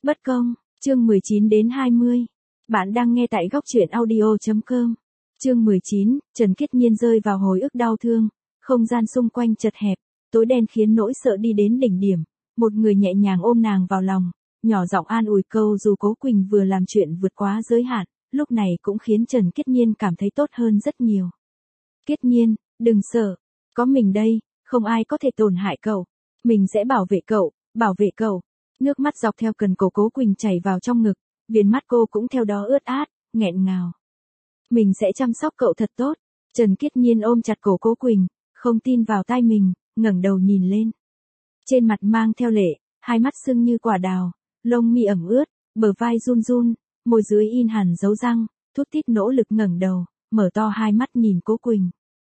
Bất công, chương 19 đến 20. Bạn đang nghe tại góc truyện audio.com. Chương 19, Trần Kiết Nhiên rơi vào hồi ức đau thương, không gian xung quanh chật hẹp, tối đen khiến nỗi sợ đi đến đỉnh điểm. Một người nhẹ nhàng ôm nàng vào lòng, nhỏ giọng an ủi câu dù Cố Quỳnh vừa làm chuyện vượt quá giới hạn, lúc này cũng khiến Trần Kiết Nhiên cảm thấy tốt hơn rất nhiều. Kiết Nhiên, đừng sợ, có mình đây, không ai có thể tổn hại cậu. Mình sẽ bảo vệ cậu, bảo vệ cậu. Nước mắt dọc theo cần cổ Cố Quỳnh chảy vào trong ngực, viền mắt cô cũng theo đó ướt át, nghẹn ngào. Mình sẽ chăm sóc cậu thật tốt. Trần Kiết Nhiên ôm chặt cổ Cố Quỳnh, không tin vào tai mình, ngẩng đầu nhìn lên. Trên mặt mang theo lệ, hai mắt sưng như quả đào, lông mi ẩm ướt, bờ vai run run, môi dưới in hẳn dấu răng, thút thít nỗ lực ngẩng đầu, mở to hai mắt nhìn Cố Quỳnh.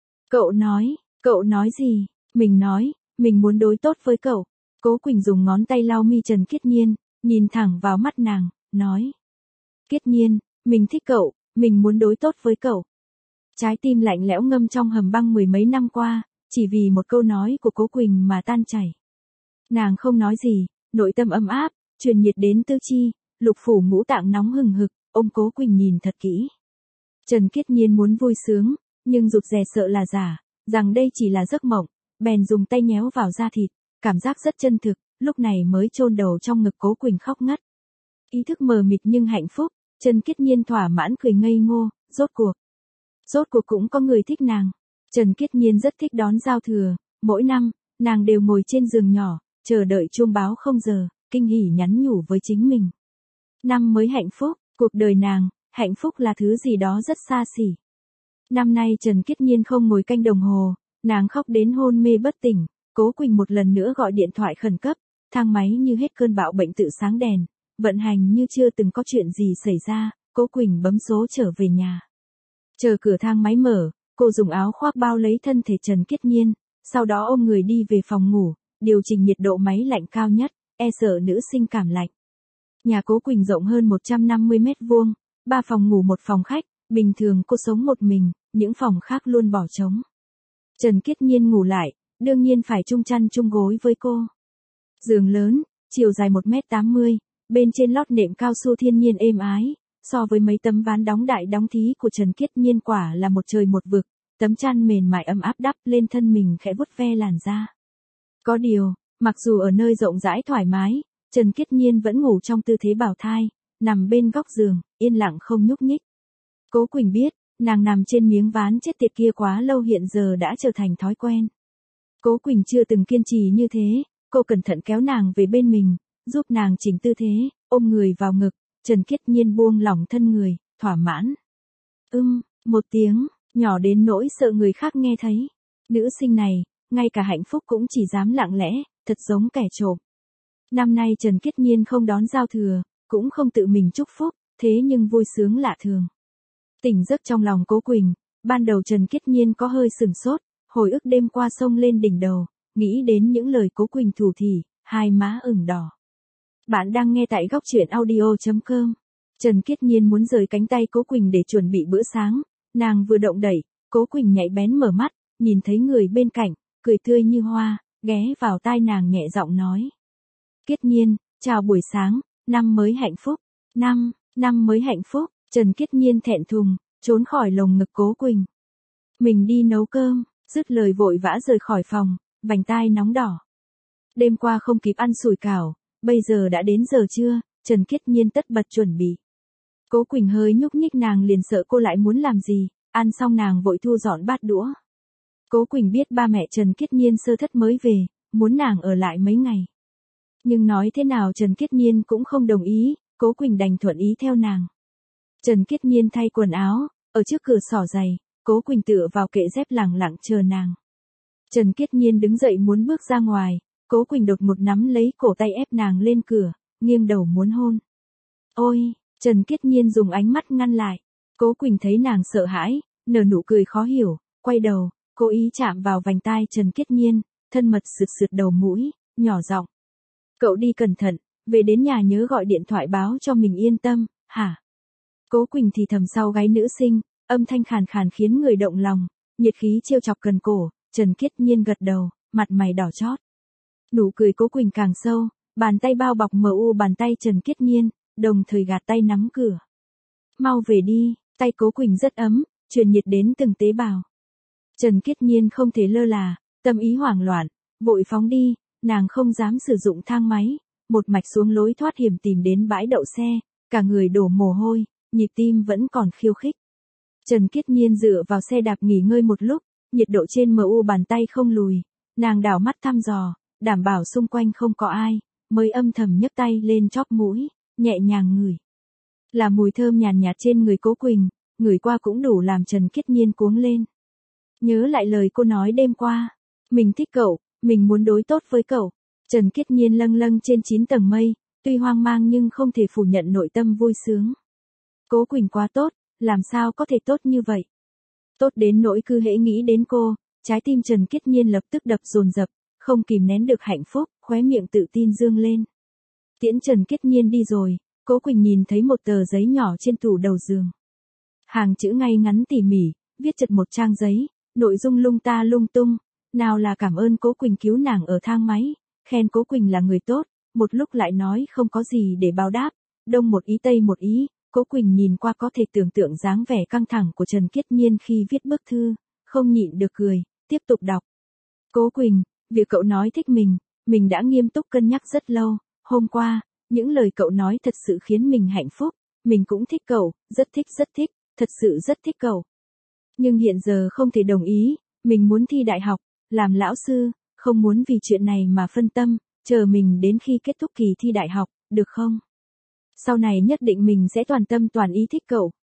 Cậu nói gì? Mình nói, mình muốn đối tốt với cậu. Cố Quỳnh dùng ngón tay lau mi Trần Kiết Nhiên, nhìn thẳng vào mắt nàng, nói. Kiết Nhiên, mình thích cậu, mình muốn đối tốt với cậu. Trái tim lạnh lẽo ngâm trong hầm băng mười mấy năm qua, chỉ vì một câu nói của Cố Quỳnh mà tan chảy. Nàng không nói gì, nội tâm ấm áp, truyền nhiệt đến tứ chi, lục phủ ngũ tạng nóng hừng hực, ôm Cố Quỳnh nhìn thật kỹ. Trần Kiết Nhiên muốn vui sướng, nhưng rụt rè sợ là giả, rằng đây chỉ là giấc mộng, bèn dùng tay nhéo vào da thịt, cảm giác rất chân thực, lúc này mới chôn đầu trong ngực Cố Quỳnh khóc ngất. Ý thức mờ mịt nhưng hạnh phúc, Trần Kiết Nhiên thỏa mãn cười ngây ngô, rốt cuộc cũng có người thích nàng. Trần Kiết Nhiên rất thích đón giao thừa, mỗi năm, nàng đều ngồi trên giường nhỏ, chờ đợi chuông báo 0 giờ, kinh hỉ nhắn nhủ với chính mình. Năm mới hạnh phúc, cuộc đời nàng, hạnh phúc là thứ gì đó rất xa xỉ. Năm nay Trần Kiết Nhiên không ngồi canh đồng hồ, nàng khóc đến hôn mê bất tỉnh, Cố Quỳnh một lần nữa gọi điện thoại khẩn cấp, thang máy như hết cơn bão bệnh tự sáng đèn, vận hành như chưa từng có chuyện gì xảy ra, Cố Quỳnh bấm số trở về nhà. Chờ cửa thang máy mở, cô dùng áo khoác bao lấy thân thể Trần Kiết Nhiên, sau đó ôm người đi về phòng ngủ, điều chỉnh nhiệt độ máy lạnh cao nhất, e sợ nữ sinh cảm lạnh. Nhà Cố Quỳnh rộng hơn 150 mét vuông, 3 phòng ngủ 1 phòng khách, bình thường cô sống một mình, những phòng khác luôn bỏ trống. Trần Kiết Nhiên ngủ lại, đương nhiên phải chung chăn chung gối với cô. Giường lớn, chiều dài 1m80, bên trên lót nệm cao su thiên nhiên êm ái, so với mấy tấm ván đóng đại đóng thí của Trần Kiết Nhiên quả là một trời một vực, tấm chăn mềm mại ấm áp đắp lên thân mình khẽ vuốt ve làn da. Có điều, mặc dù ở nơi rộng rãi thoải mái, Trần Kiết Nhiên vẫn ngủ trong tư thế bào thai, nằm bên góc giường, yên lặng không nhúc nhích. Cố Quỳnh biết, nàng nằm trên miếng ván chết tiệt kia quá lâu hiện giờ đã trở thành thói quen. Cố Quỳnh chưa từng kiên trì như thế, cô cẩn thận kéo nàng về bên mình, giúp nàng chỉnh tư thế, ôm người vào ngực, Trần Kiết Nhiên buông lỏng thân người, thỏa mãn. Một tiếng, nhỏ đến nỗi sợ người khác nghe thấy. Nữ sinh này, ngay cả hạnh phúc cũng chỉ dám lặng lẽ, thật giống kẻ trộm. Năm nay Trần Kiết Nhiên không đón giao thừa, cũng không tự mình chúc phúc, thế nhưng vui sướng lạ thường. Tỉnh giấc trong lòng Cố Quỳnh, ban đầu Trần Kiết Nhiên có hơi sửng sốt, hồi ức đêm qua xông lên đỉnh đầu, nghĩ đến những lời Cố Quỳnh thủ thỉ, hai má ửng đỏ. Bạn đang nghe tại góc truyện audio.com. Trần Kiết Nhiên muốn rời cánh tay Cố Quỳnh để chuẩn bị bữa sáng, nàng vừa động đẩy, Cố Quỳnh nhạy bén mở mắt, nhìn thấy người bên cạnh, cười tươi như hoa, ghé vào tai nàng nhẹ giọng nói. Kiết Nhiên, chào buổi sáng, năm mới hạnh phúc. Năm mới hạnh phúc. Trần Kiết Nhiên thẹn thùng, trốn khỏi lồng ngực Cố Quỳnh. Mình đi nấu cơm, dứt lời vội vã rời khỏi phòng, vành tai nóng đỏ. Đêm qua không kịp ăn sủi cảo, bây giờ đã đến giờ trưa, Trần Kiết Nhiên tất bật chuẩn bị. Cố Quỳnh hơi nhúc nhích, nàng liền sợ cô lại muốn làm gì, ăn xong nàng vội thu dọn bát đũa. Cố Quỳnh biết ba mẹ Trần Kiết Nhiên sơ thất mới về, muốn nàng ở lại mấy ngày. Nhưng nói thế nào Trần Kiết Nhiên cũng không đồng ý, Cố Quỳnh đành thuận ý theo nàng. Trần Kiết Nhiên thay quần áo, ở trước cửa xỏ giày, Cố Quỳnh tựa vào kệ dép lẳng lặng chờ nàng. Trần Kiết Nhiên đứng dậy muốn bước ra ngoài, Cố Quỳnh đột một nắm lấy cổ tay ép nàng lên cửa, nghiêng đầu muốn hôn. Ôi, Trần Kiết Nhiên dùng ánh mắt ngăn lại. Cố Quỳnh thấy nàng sợ hãi, nở nụ cười khó hiểu, quay đầu, cố ý chạm vào vành tai Trần Kiết Nhiên, thân mật sượt sượt đầu mũi, nhỏ giọng. Cậu đi cẩn thận, về đến nhà nhớ gọi điện thoại báo cho mình yên tâm, hả? Cố Quỳnh thì thầm sau gáy nữ sinh, âm thanh khàn khàn khiến người động lòng, nhiệt khí trêu chọc cần cổ, Trần Kiết Nhiên gật đầu, mặt mày đỏ chót. Nụ cười Cố Quỳnh càng sâu, Bàn tay bao bọc bàn tay Trần Kiết Nhiên, đồng thời gạt tay nắm cửa. Mau về đi, tay Cố Quỳnh rất ấm, truyền nhiệt đến từng tế bào. Trần Kiết Nhiên không thể lơ là, tâm ý hoảng loạn, vội phóng đi, nàng không dám sử dụng thang máy, một mạch xuống lối thoát hiểm tìm đến bãi đậu xe, cả người đổ mồ hôi, nhịp tim vẫn còn khiêu khích. Trần Kiết Nhiên dựa vào xe đạp nghỉ ngơi một lúc, nhiệt độ trên bàn tay không lùi, nàng đảo mắt thăm dò, đảm bảo xung quanh không có ai, mới âm thầm nhấc tay lên chóp mũi, nhẹ nhàng ngửi. Là mùi thơm nhàn nhạt trên người Cố Quỳnh, ngửi qua cũng đủ làm Trần Kiết Nhiên cuống lên. Nhớ lại lời cô nói đêm qua, mình thích cậu, mình muốn đối tốt với cậu. Trần Kiết Nhiên lâng lâng trên 9 tầng mây, tuy hoang mang nhưng không thể phủ nhận nội tâm vui sướng. Cố Quỳnh quá tốt, làm sao có thể tốt như vậy? Tốt đến nỗi cứ hễ nghĩ đến cô, trái tim Trần Kiết Nhiên lập tức đập dồn dập, không kìm nén được hạnh phúc, khóe miệng tự tin dương lên. Tiễn Trần Kiết Nhiên đi rồi, Cố Quỳnh nhìn thấy một tờ giấy nhỏ trên tủ đầu giường. Hàng chữ ngay ngắn tỉ mỉ, viết chật một trang giấy, nội dung lung ta lung tung, nào là cảm ơn Cố Quỳnh cứu nàng ở thang máy, khen Cố Quỳnh là người tốt, một lúc lại nói không có gì để báo đáp, đông một ý tây một ý, Cố Quỳnh nhìn qua có thể tưởng tượng dáng vẻ căng thẳng của Trần Kiết Nhiên khi viết bức thư, không nhịn được cười, tiếp tục đọc. Cố Quỳnh, việc cậu nói thích mình đã nghiêm túc cân nhắc rất lâu, hôm qua, những lời cậu nói thật sự khiến mình hạnh phúc, mình cũng thích cậu, rất thích, thật sự rất thích cậu. Nhưng hiện giờ không thể đồng ý, mình muốn thi đại học, làm lão sư, không muốn vì chuyện này mà phân tâm, chờ mình đến khi kết thúc kỳ thi đại học, được không? Sau này nhất định mình sẽ toàn tâm toàn ý thích cậu.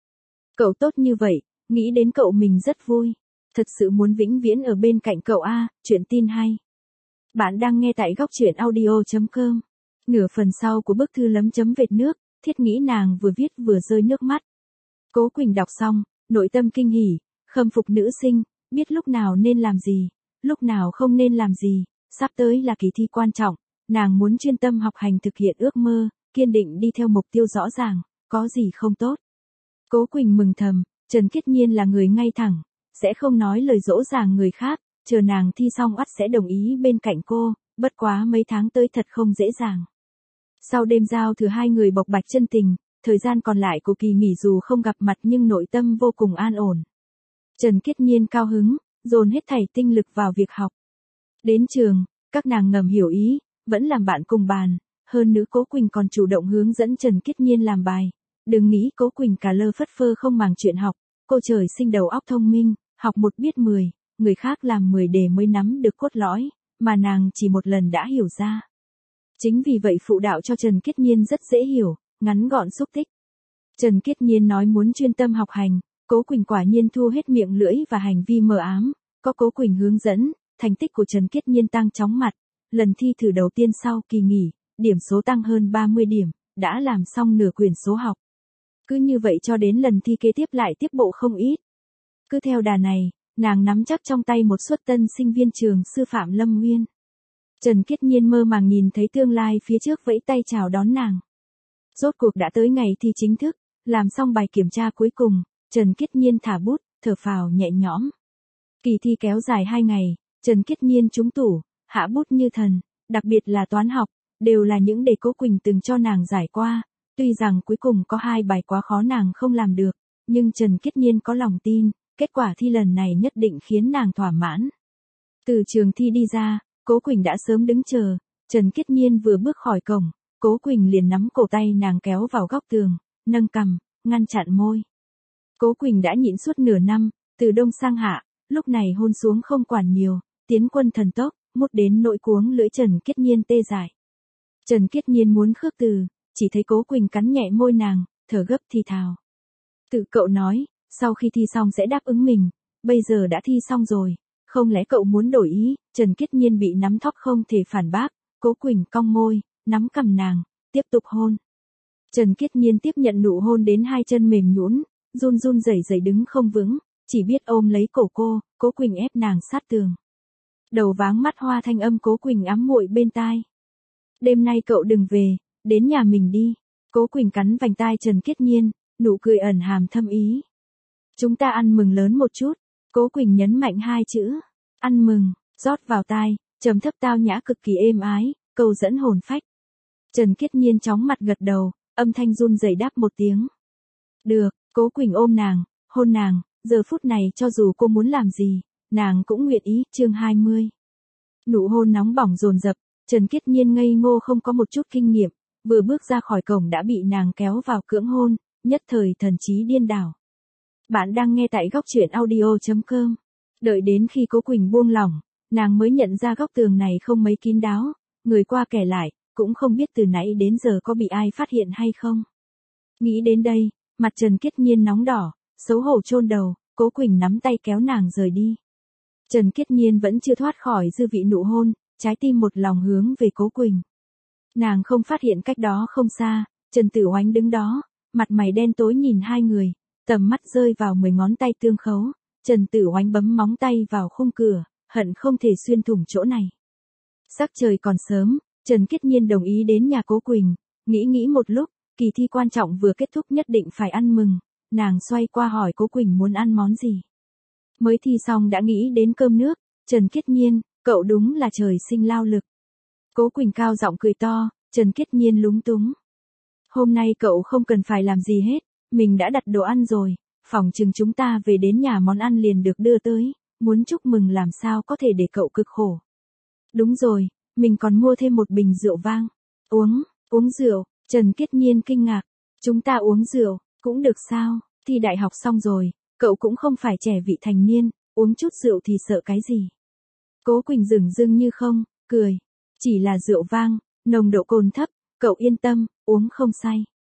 Cậu tốt như vậy, nghĩ đến cậu mình rất vui. Thật sự muốn vĩnh viễn ở bên cạnh cậu a. Chuyện tin hay. Bạn đang nghe tại góc truyện audio.com. Nửa phần sau của bức thư lấm chấm vệt nước, Thiết Nghĩ nàng vừa viết vừa rơi nước mắt. Cố Quỳnh đọc xong, nội tâm kinh hỉ, khâm phục nữ sinh, biết lúc nào nên làm gì, lúc nào không nên làm gì, sắp tới là kỳ thi quan trọng, nàng muốn chuyên tâm học hành thực hiện ước mơ, kiên định đi theo mục tiêu rõ ràng, có gì không tốt. Cố Quỳnh mừng thầm, Trần Kiết Nhiên là người ngay thẳng, sẽ không nói lời dỗ dàng người khác, chờ nàng thi xong ắt sẽ đồng ý bên cạnh cô, bất quá mấy tháng tới thật không dễ dàng. Sau đêm giao thừa hai người bộc bạch chân tình, thời gian còn lại của kỳ nghỉ dù không gặp mặt nhưng nội tâm vô cùng an ổn. Trần Kiết Nhiên cao hứng, dồn hết thảy tinh lực vào việc học. Đến trường, các nàng ngầm hiểu ý, vẫn làm bạn cùng bàn, hơn nữa Cố Quỳnh còn chủ động hướng dẫn Trần Kiết Nhiên làm bài. Đừng nghĩ Cố Quỳnh cả lơ phất phơ không màng chuyện học, cô trời sinh đầu óc thông minh, học một biết 10, người khác làm 10 đề mới nắm được cốt lõi, mà nàng chỉ một lần đã hiểu ra. Chính vì vậy phụ đạo cho Trần Kiết Nhiên rất dễ hiểu, ngắn gọn xúc tích. Trần Kiết Nhiên nói muốn chuyên tâm học hành, Cố Quỳnh quả nhiên thu hết miệng lưỡi và hành vi mờ ám, có Cố Quỳnh hướng dẫn, thành tích của Trần Kiết Nhiên tăng chóng mặt, lần thi thử đầu tiên sau kỳ nghỉ, điểm số tăng hơn 30 điểm, đã làm xong nửa quyển số học. Cứ như vậy cho đến lần thi kế tiếp lại tiếp bộ không ít. Cứ theo đà này, nàng nắm chắc trong tay một suất tân sinh viên trường sư phạm Lâm Nguyên. Trần Kiết Nhiên mơ màng nhìn thấy tương lai phía trước vẫy tay chào đón nàng. Rốt cuộc đã tới ngày thi chính thức, làm xong bài kiểm tra cuối cùng, Trần Kiết Nhiên thả bút, thở phào nhẹ nhõm. Kỳ thi kéo dài 2 ngày, Trần Kiết Nhiên trúng tủ, hạ bút như thần, đặc biệt là toán học, đều là những đề Cố Quỳnh từng cho nàng giải qua. Tuy rằng cuối cùng có 2 bài quá khó nàng không làm được, nhưng Trần Kiết Nhiên có lòng tin, kết quả thi lần này nhất định khiến nàng thỏa mãn. Từ trường thi đi ra, Cố Quỳnh đã sớm đứng chờ, Trần Kiết Nhiên vừa bước khỏi cổng, Cố Quỳnh liền nắm cổ tay nàng kéo vào góc tường, nâng cằm, ngăn chặn môi. Cố Quỳnh đã nhịn suốt nửa năm, từ đông sang hạ, lúc này hôn xuống không quản nhiều, tiến quân thần tốc, mút đến nỗi cuống lưỡi Trần Kiết Nhiên tê dại. Trần Kiết Nhiên muốn khước từ, chỉ thấy Cố Quỳnh cắn nhẹ môi nàng, thở gấp thì thào. Tự cậu nói, sau khi thi xong sẽ đáp ứng mình, bây giờ đã thi xong rồi, không lẽ cậu muốn đổi ý? Trần Kiết Nhiên bị nắm thóp không thể phản bác, Cố Quỳnh cong môi, nắm cằm nàng, tiếp tục hôn. Trần Kiết Nhiên tiếp nhận nụ hôn đến hai chân mềm nhũn, run run rẩy rẩy đứng không vững, chỉ biết ôm lấy cổ cô, Cố Quỳnh ép nàng sát tường. Đầu váng mắt hoa thanh âm Cố Quỳnh ám muội bên tai. Đêm nay cậu đừng về, đến nhà mình đi. Cố Quỳnh cắn vành tai Trần Kiết Nhiên, nụ cười ẩn hàm thâm ý. Chúng ta ăn mừng lớn một chút. Cố Quỳnh nhấn mạnh 2 chữ, ăn mừng, rót vào tai, trầm thấp tao nhã cực kỳ êm ái, câu dẫn hồn phách. Trần Kiết Nhiên chóng mặt gật đầu, âm thanh run rẩy đáp một tiếng. Được, Cố Quỳnh ôm nàng, hôn nàng, giờ phút này cho dù cô muốn làm gì, nàng cũng nguyện ý. Chương 20. Nụ hôn nóng bỏng dồn dập, Trần Kiết Nhiên ngây ngô không có một chút kinh nghiệm, vừa bước ra khỏi cổng đã bị nàng kéo vào cưỡng hôn, nhất thời thần trí điên đảo. Bạn đang nghe tại góc truyện audio.com. Đợi đến khi Cố Quỳnh buông lỏng, nàng mới nhận ra góc tường này không mấy kín đáo, người qua kẻ lại, cũng không biết từ nãy đến giờ có bị ai phát hiện hay không. Nghĩ đến đây, mặt Trần Kiết Nhiên nóng đỏ, xấu hổ chôn đầu, Cố Quỳnh nắm tay kéo nàng rời đi. Trần Kiết Nhiên vẫn chưa thoát khỏi dư vị nụ hôn, trái tim một lòng hướng về Cố Quỳnh. Nàng không phát hiện cách đó không xa, Trần Tử Oánh đứng đó, mặt mày đen tối nhìn hai người, tầm mắt rơi vào 10 ngón tay tương khấu, Trần Tử Oánh bấm móng tay vào khung cửa, hận không thể xuyên thủng chỗ này. Sắc trời còn sớm, Trần Kiết Nhiên đồng ý đến nhà Cố Quỳnh, nghĩ một lúc, kỳ thi quan trọng vừa kết thúc nhất định phải ăn mừng, nàng xoay qua hỏi Cố Quỳnh muốn ăn món gì. Mới thi xong đã nghĩ đến cơm nước, Trần Kiết Nhiên, cậu đúng là trời sinh lao lực. Cố Quỳnh cao giọng cười to, Trần Kiết Nhiên lúng túng. Hôm nay cậu không cần phải làm gì hết, mình đã đặt đồ ăn rồi, phỏng chừng chúng ta về đến nhà món ăn liền được đưa tới, muốn chúc mừng làm sao có thể để cậu cực khổ. Đúng rồi, mình còn mua thêm một bình rượu vang. Uống rượu, Trần Kiết Nhiên kinh ngạc. Chúng ta uống rượu, cũng được sao, thi đại học xong rồi, cậu cũng không phải trẻ vị thành niên, uống chút rượu thì sợ cái gì. Cố Quỳnh dửng dưng như không, cười. Chỉ là rượu vang, nồng độ cồn thấp, cậu yên tâm, uống không say.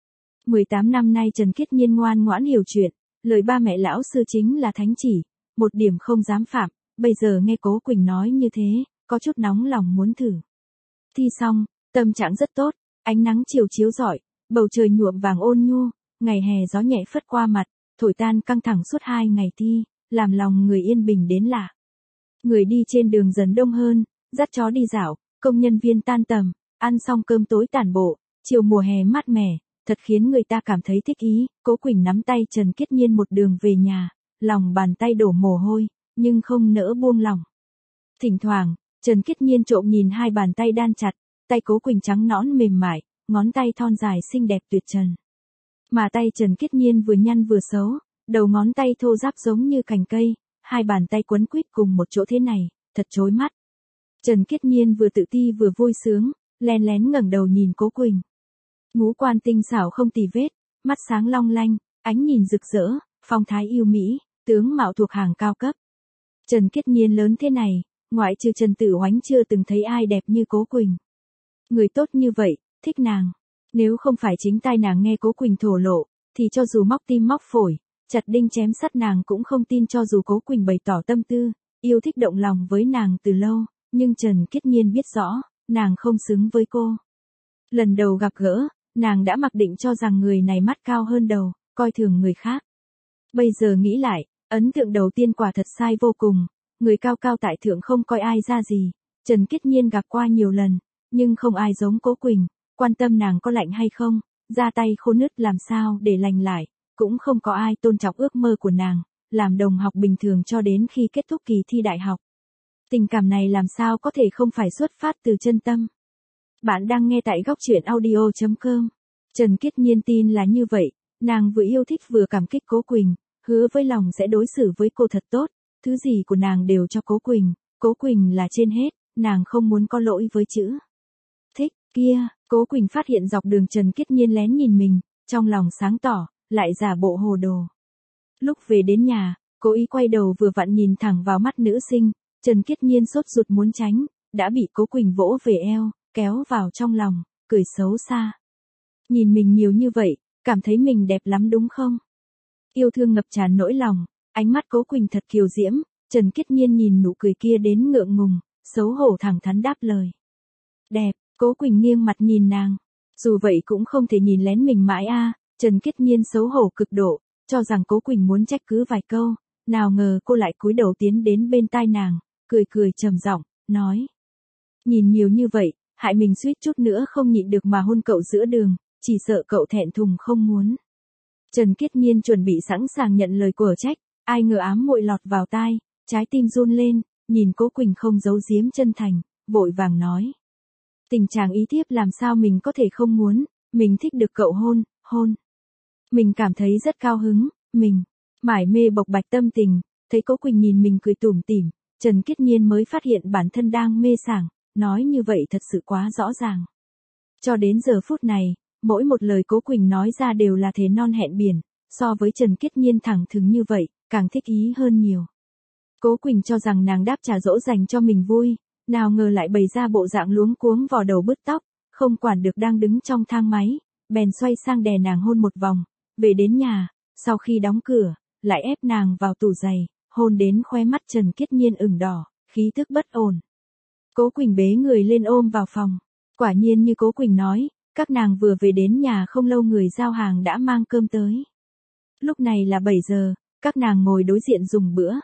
18 năm nay Trần Kiết Nhiên ngoan ngoãn hiểu chuyện, lời ba mẹ lão sư chính là thánh chỉ, một điểm không dám phạm, bây giờ nghe Cố Quỳnh nói như thế, có chút nóng lòng muốn thử. Thi xong, tâm trạng rất tốt, ánh nắng chiều chiếu rọi, bầu trời nhuộm vàng ôn nhu, ngày hè gió nhẹ phất qua mặt, thổi tan căng thẳng suốt 2 ngày thi, làm lòng người yên bình đến lạ. Người đi trên đường dần đông hơn, dắt chó đi dạo, công nhân viên tan tầm, ăn xong cơm tối tản bộ, chiều mùa hè mát mẻ, thật khiến người ta cảm thấy thích ý. Cố Quỳnh nắm tay Trần Kiết Nhiên một đường về nhà, lòng bàn tay đổ mồ hôi, nhưng không nỡ buông lỏng. Thỉnh thoảng, Trần Kiết Nhiên trộm nhìn hai bàn tay đan chặt, tay Cố Quỳnh trắng nõn mềm mại, ngón tay thon dài xinh đẹp tuyệt trần. Mà tay Trần Kiết Nhiên vừa nhăn vừa xấu, đầu ngón tay thô ráp giống như cành cây, hai bàn tay quấn quýt cùng một chỗ thế này, thật chói mắt. Trần Kiết Nhiên vừa tự ti vừa vui sướng, lén lén ngẩng đầu nhìn Cố Quỳnh. Ngũ quan tinh xảo không tì vết, mắt sáng long lanh, ánh nhìn rực rỡ, phong thái yêu mỹ, tướng mạo thuộc hàng cao cấp. Trần Kiết Nhiên lớn thế này, ngoại trừ Trần Tử Oánh chưa từng thấy ai đẹp như Cố Quỳnh. Người tốt như vậy, thích nàng. Nếu không phải chính tai nàng nghe Cố Quỳnh thổ lộ, thì cho dù móc tim móc phổi, chặt đinh chém sắt nàng cũng không tin cho dù Cố Quỳnh bày tỏ tâm tư, yêu thích động lòng với nàng từ lâu, nhưng Trần Kiết Nhiên biết rõ, nàng không xứng với cô. Lần đầu gặp gỡ, nàng đã mặc định cho rằng người này mắt cao hơn đầu, coi thường người khác. Bây giờ nghĩ lại, ấn tượng đầu tiên quả thật sai vô cùng, người cao cao tại thượng không coi ai ra gì. Trần Kiết Nhiên gặp qua nhiều lần, nhưng không ai giống Cố Quỳnh, quan tâm nàng có lạnh hay không, ra tay khô nứt làm sao để lành lại, cũng không có ai tôn trọng ước mơ của nàng, làm đồng học bình thường cho đến khi kết thúc kỳ thi đại học. Tình cảm này làm sao có thể không phải xuất phát từ chân tâm. Bạn đang nghe tại góc truyện audio.com. Trần Kiết Nhiên tin là như vậy, nàng vừa yêu thích vừa cảm kích Cố Quỳnh, hứa với lòng sẽ đối xử với cô thật tốt, thứ gì của nàng đều cho Cố Quỳnh là trên hết, nàng không muốn có lỗi với chữ thích. Kia, Cố Quỳnh phát hiện dọc đường Trần Kiết Nhiên lén nhìn mình, trong lòng sáng tỏ, lại giả bộ hồ đồ. Lúc về đến nhà, cố ý quay đầu vừa vặn nhìn thẳng vào mắt nữ sinh, Trần Kiết Nhiên sốt ruột muốn tránh, đã bị Cố Quỳnh vỗ về eo, kéo vào trong lòng, cười xấu xa. Nhìn mình nhiều như vậy, cảm thấy mình đẹp lắm đúng không? Yêu thương ngập tràn nỗi lòng, ánh mắt Cố Quỳnh thật kiều diễm, Trần Kiết Nhiên nhìn nụ cười kia đến ngượng ngùng, xấu hổ thẳng thắn đáp lời. Đẹp, Cố Quỳnh nghiêng mặt nhìn nàng. Dù vậy cũng không thể nhìn lén mình mãi a. Trần Kiết Nhiên xấu hổ cực độ, cho rằng Cố Quỳnh muốn trách cứ vài câu, nào ngờ cô lại cúi đầu tiến đến bên tai nàng, cười cười trầm giọng, nói. Nhìn nhiều như vậy, hại mình suýt chút nữa không nhịn được mà hôn cậu giữa đường, chỉ sợ cậu thẹn thùng không muốn. Trần Kiết Nhiên chuẩn bị sẵn sàng nhận lời của trách, ai ngờ ám muội lọt vào tai, trái tim run lên, nhìn Cố Quỳnh không giấu giếm chân thành, vội vàng nói. Tình trạng ý thiếp làm sao mình có thể không muốn, mình thích được cậu hôn. Mình cảm thấy rất cao hứng, mình mải mê bộc bạch tâm tình, thấy Cố Quỳnh nhìn mình cười tủm tỉm, Trần Kiết Nhiên mới phát hiện bản thân đang mê sảng, nói như vậy thật sự quá rõ ràng. Cho đến giờ phút này, mỗi một lời Cố Quỳnh nói ra đều là thề non hẹn biển, so với Trần Kiết Nhiên thẳng thừng như vậy, càng thích ý hơn nhiều. Cố Quỳnh cho rằng nàng đáp trả dỗ dành cho mình vui, nào ngờ lại bày ra bộ dạng luống cuống vò đầu bứt tóc, không quản được đang đứng trong thang máy, bèn xoay sang đè nàng hôn một vòng, về đến nhà, sau khi đóng cửa, lại ép nàng vào tủ giày, hôn đến khóe mắt Trần Kiết Nhiên ửng đỏ, khí tức bất ổn. Cố Quỳnh bế người lên ôm vào phòng, quả nhiên như Cố Quỳnh nói, các nàng vừa về đến nhà không lâu người giao hàng đã mang cơm tới. Lúc này là 7 giờ, các nàng ngồi đối diện dùng bữa.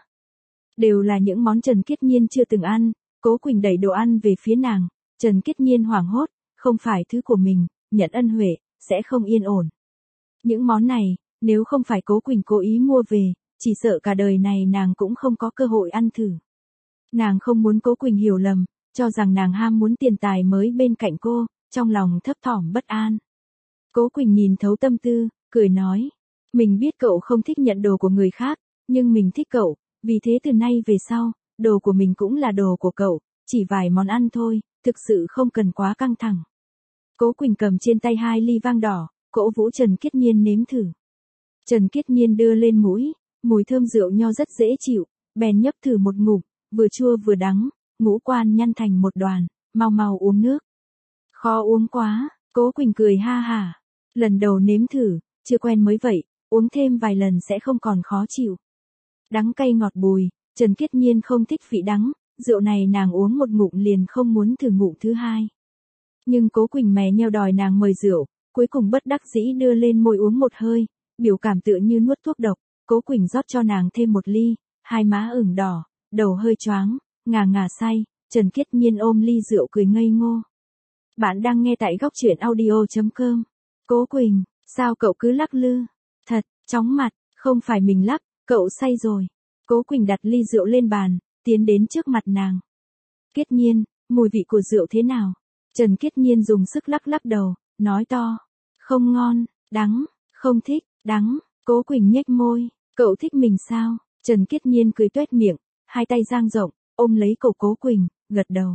Đều là những món Trần Kiết Nhiên chưa từng ăn, Cố Quỳnh đẩy đồ ăn về phía nàng, Trần Kiết Nhiên hoảng hốt, không phải thứ của mình, nhận ân huệ, sẽ không yên ổn. Những món này, nếu không phải Cố Quỳnh cố ý mua về, chỉ sợ cả đời này nàng cũng không có cơ hội ăn thử. Nàng không muốn Cố Quỳnh hiểu lầm, cho rằng nàng ham muốn tiền tài mới bên cạnh cô, trong lòng thấp thỏm bất an. Cố Quỳnh nhìn thấu tâm tư, cười nói, mình biết cậu không thích nhận đồ của người khác, nhưng mình thích cậu, vì thế từ nay về sau, đồ của mình cũng là đồ của cậu, chỉ vài món ăn thôi, thực sự không cần quá căng thẳng. Cố Quỳnh cầm trên tay 2 ly vang đỏ, cổ vũ Trần Kiết Nhiên nếm thử. Trần Kiết Nhiên đưa lên mũi, mùi thơm rượu nho rất dễ chịu, bèn nhấp thử một ngụm, vừa chua vừa đắng, ngũ quan nhăn thành một đoàn, mau uống nước. Khó uống quá, Cố Quỳnh cười ha hả. Lần đầu nếm thử, chưa quen mới vậy, uống thêm vài lần sẽ không còn khó chịu. Đắng cay ngọt bùi, Trần Kiết Nhiên không thích vị đắng, rượu này nàng uống một ngụm liền không muốn thử ngụm thứ hai. Nhưng Cố Quỳnh mè nheo đòi nàng mời rượu, cuối cùng bất đắc dĩ đưa lên môi uống một hơi, biểu cảm tựa như nuốt thuốc độc, Cố Quỳnh rót cho nàng thêm một ly, hai má ửng đỏ, đầu hơi choáng, ngà say, Trần Kiết Nhiên ôm ly rượu cười ngây ngô. Bạn đang nghe tại góc truyện audio.com. Cố Quỳnh, sao cậu cứ lắc lư? Thật, chóng mặt, không phải mình lắc, cậu say rồi. Cố Quỳnh đặt ly rượu lên bàn, tiến đến trước mặt nàng. Kiết Nhiên, mùi vị của rượu thế nào? Trần Kiết Nhiên dùng sức lắc đầu, nói to. Không ngon, đắng, không thích, đắng. Cố Quỳnh nhếch môi, cậu thích mình sao? Trần Kiết Nhiên cười tuét miệng, hai tay dang rộng, ôm lấy cổ Cố Quỳnh, gật đầu.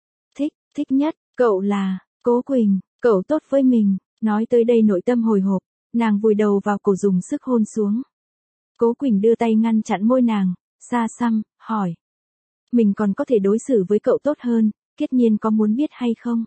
Thích nhất, cậu là, Cố Quỳnh, cậu tốt với mình. Nói tới đây nội tâm hồi hộp, nàng vùi đầu vào cổ dùng sức hôn xuống. Cố Quỳnh đưa tay ngăn chặn môi nàng, xa xăm, hỏi. Mình còn có thể đối xử với cậu tốt hơn, Kiết Nhiên có muốn biết hay không?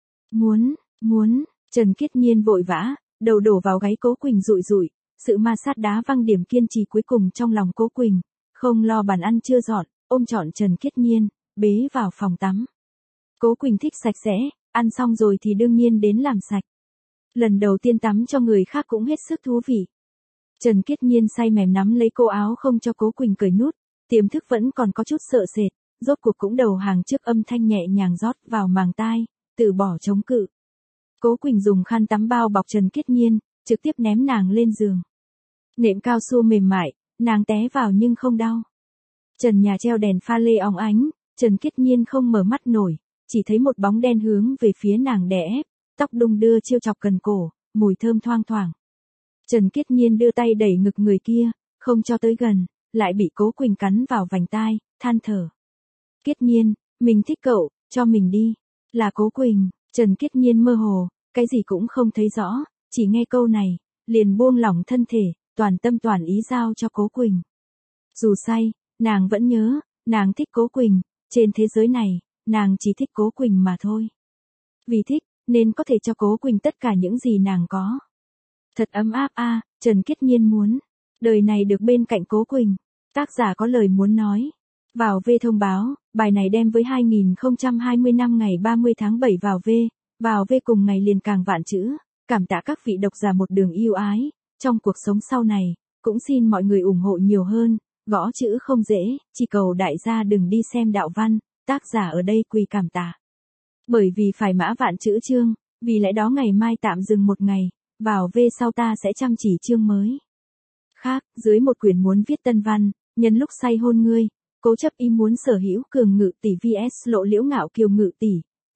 Muốn, Trần Kiết Nhiên vội vã, đầu đổ vào gáy Cố Quỳnh rụi, sự ma sát đá văng điểm kiên trì cuối cùng trong lòng Cố Quỳnh, không lo bàn ăn chưa dọn, ôm trọn Trần Kiết Nhiên, bế vào phòng tắm. Cố Quỳnh thích sạch sẽ, ăn xong rồi thì đương nhiên đến làm sạch. Lần đầu tiên tắm cho người khác cũng hết sức thú vị. Trần Kiết Nhiên say mềm nắm lấy cô áo không cho Cố Quỳnh cởi nút, tiềm thức vẫn còn có chút sợ sệt, rốt cuộc cũng đầu hàng trước âm thanh nhẹ nhàng rót vào màng tai, từ bỏ chống cự. Cố Quỳnh dùng khăn tắm bao bọc Trần Kiết Nhiên, trực tiếp ném nàng lên giường. Nệm cao su mềm mại, nàng té vào nhưng không đau. Trần nhà treo đèn pha lê óng ánh, Trần Kiết Nhiên không mở mắt nổi, chỉ thấy một bóng đen hướng về phía nàng đè ép, tóc đung đưa chiêu chọc cần cổ, mùi thơm thoang thoảng. Trần Kiết Nhiên đưa tay đẩy ngực người kia, không cho tới gần, lại bị Cố Quỳnh cắn vào vành tai, than thở. Kiết Nhiên, mình thích cậu, cho mình đi. Là Cố Quỳnh. Trần Kiết Nhiên mơ hồ, cái gì cũng không thấy rõ, chỉ nghe câu này, liền buông lỏng thân thể, toàn tâm toàn ý giao cho Cố Quỳnh. Dù say, nàng vẫn nhớ, nàng thích Cố Quỳnh, trên thế giới này, nàng chỉ thích Cố Quỳnh mà thôi. Vì thích, nên có thể cho Cố Quỳnh tất cả những gì nàng có. Thật ấm áp a, Trần Kiết Nhiên muốn. Đời này được bên cạnh Cố Quỳnh. Tác giả có lời muốn nói. Vào V thông báo, bài này đem với 2020 năm ngày 30 tháng 7 vào V. Vào V cùng ngày liền càng vạn chữ. Cảm tạ các vị độc giả một đường yêu ái. Trong cuộc sống sau này, cũng xin mọi người ủng hộ nhiều hơn. Gõ chữ không dễ, chỉ cầu đại gia đừng đi xem đạo văn. Tác giả ở đây quỳ cảm tạ. Bởi vì phải mã vạn chữ chương, vì lẽ đó ngày mai tạm dừng một ngày. Vào V sau ta sẽ chăm chỉ chương mới. Khác, dưới một quyển muốn viết tân văn, nhân lúc say hôn ngươi, cố chấp ý muốn sở hữu cường ngự tỷ vs lộ liễu ngạo kiều ngự tỷ,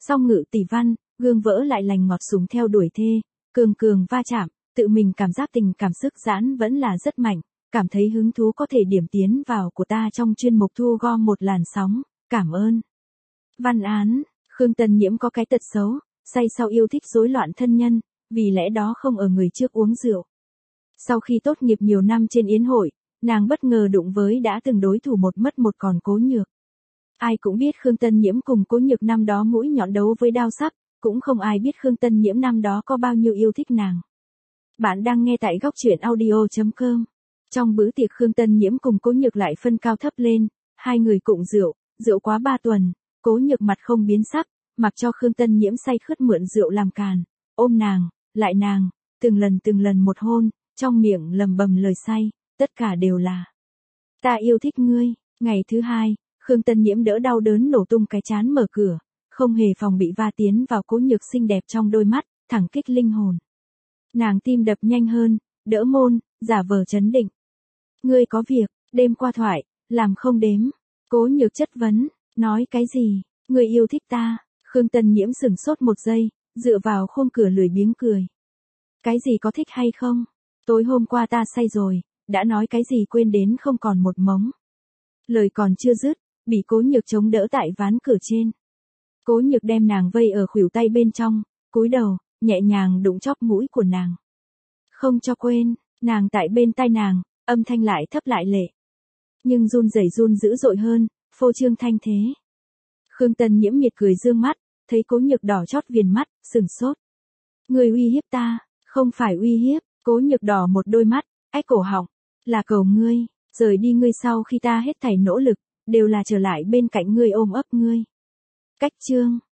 Song ngự tỷ văn, gương vỡ lại lành ngọt súng theo đuổi thê, cường cường va chạm, tự mình cảm giác tình cảm sức giãn vẫn là rất mạnh, cảm thấy hứng thú có thể điểm tiến vào của ta trong chuyên mục thu gom một làn sóng, cảm ơn. Văn án, Khương Tân Nhiễm có cái tật xấu, say sau yêu thích rối loạn thân nhân, vì lẽ đó không ở người trước uống rượu. Sau khi tốt nghiệp nhiều năm trên yến hội, nàng bất ngờ đụng với đã từng đối thủ một mất một còn Cố Nhược. Ai cũng biết Khương Tân Nhiễm cùng Cố Nhược năm đó mũi nhọn đấu với đao sắc, cũng không ai biết Khương Tân Nhiễm năm đó có bao nhiêu yêu thích nàng. Bạn đang nghe tại góc truyện audio.com. Trong bữa tiệc Khương Tân Nhiễm cùng Cố Nhược lại phân cao thấp lên, hai người cụng rượu quá 3 tuần, Cố Nhược mặt không biến sắc, mặc cho Khương Tân Nhiễm say khướt mượn rượu làm càn, ôm nàng, lại nàng, từng lần một hôn, trong miệng lầm bầm lời say, tất cả đều là ta yêu thích ngươi. Ngày thứ hai, Khương Tân Nhiễm đỡ đau đớn nổ tung cái trán mở cửa, không hề phòng bị va tiến vào Cố Nhược xinh đẹp trong đôi mắt, thẳng kích linh hồn. Nàng tim đập nhanh hơn, đỡ môn, giả vờ trấn định. Ngươi có việc, đêm qua thoại, làm không đếm. Cố Nhược chất vấn, nói cái gì, ngươi yêu thích ta. Khương Tân Nhiễm sửng sốt một giây, dựa vào khung cửa lười biếng cười. Cái gì có thích hay không? Tối hôm qua ta say rồi, đã nói cái gì quên đến không còn một mống. Lời còn chưa dứt, bị Cố Nhược chống đỡ tại ván cửa trên. Cố Nhược đem nàng vây ở khuỷu tay bên trong, cúi đầu, nhẹ nhàng đụng chóp mũi của nàng. Không cho quên, nàng tại bên tai nàng, âm thanh lại thấp lại lệ. Nhưng run dữ dội hơn, phô trương thanh thế. Khương Tân Nhiễm miệt cười dương mắt, thấy Cố Nhược đỏ chót viền mắt, sừng sốt. Người uy hiếp ta, không phải uy hiếp. Cố Nhược đỏ một đôi mắt, ách cổ họng, là cầu ngươi, rời đi ngươi sau khi ta hết thảy nỗ lực, đều là trở lại bên cạnh ngươi ôm ấp ngươi. Cách chương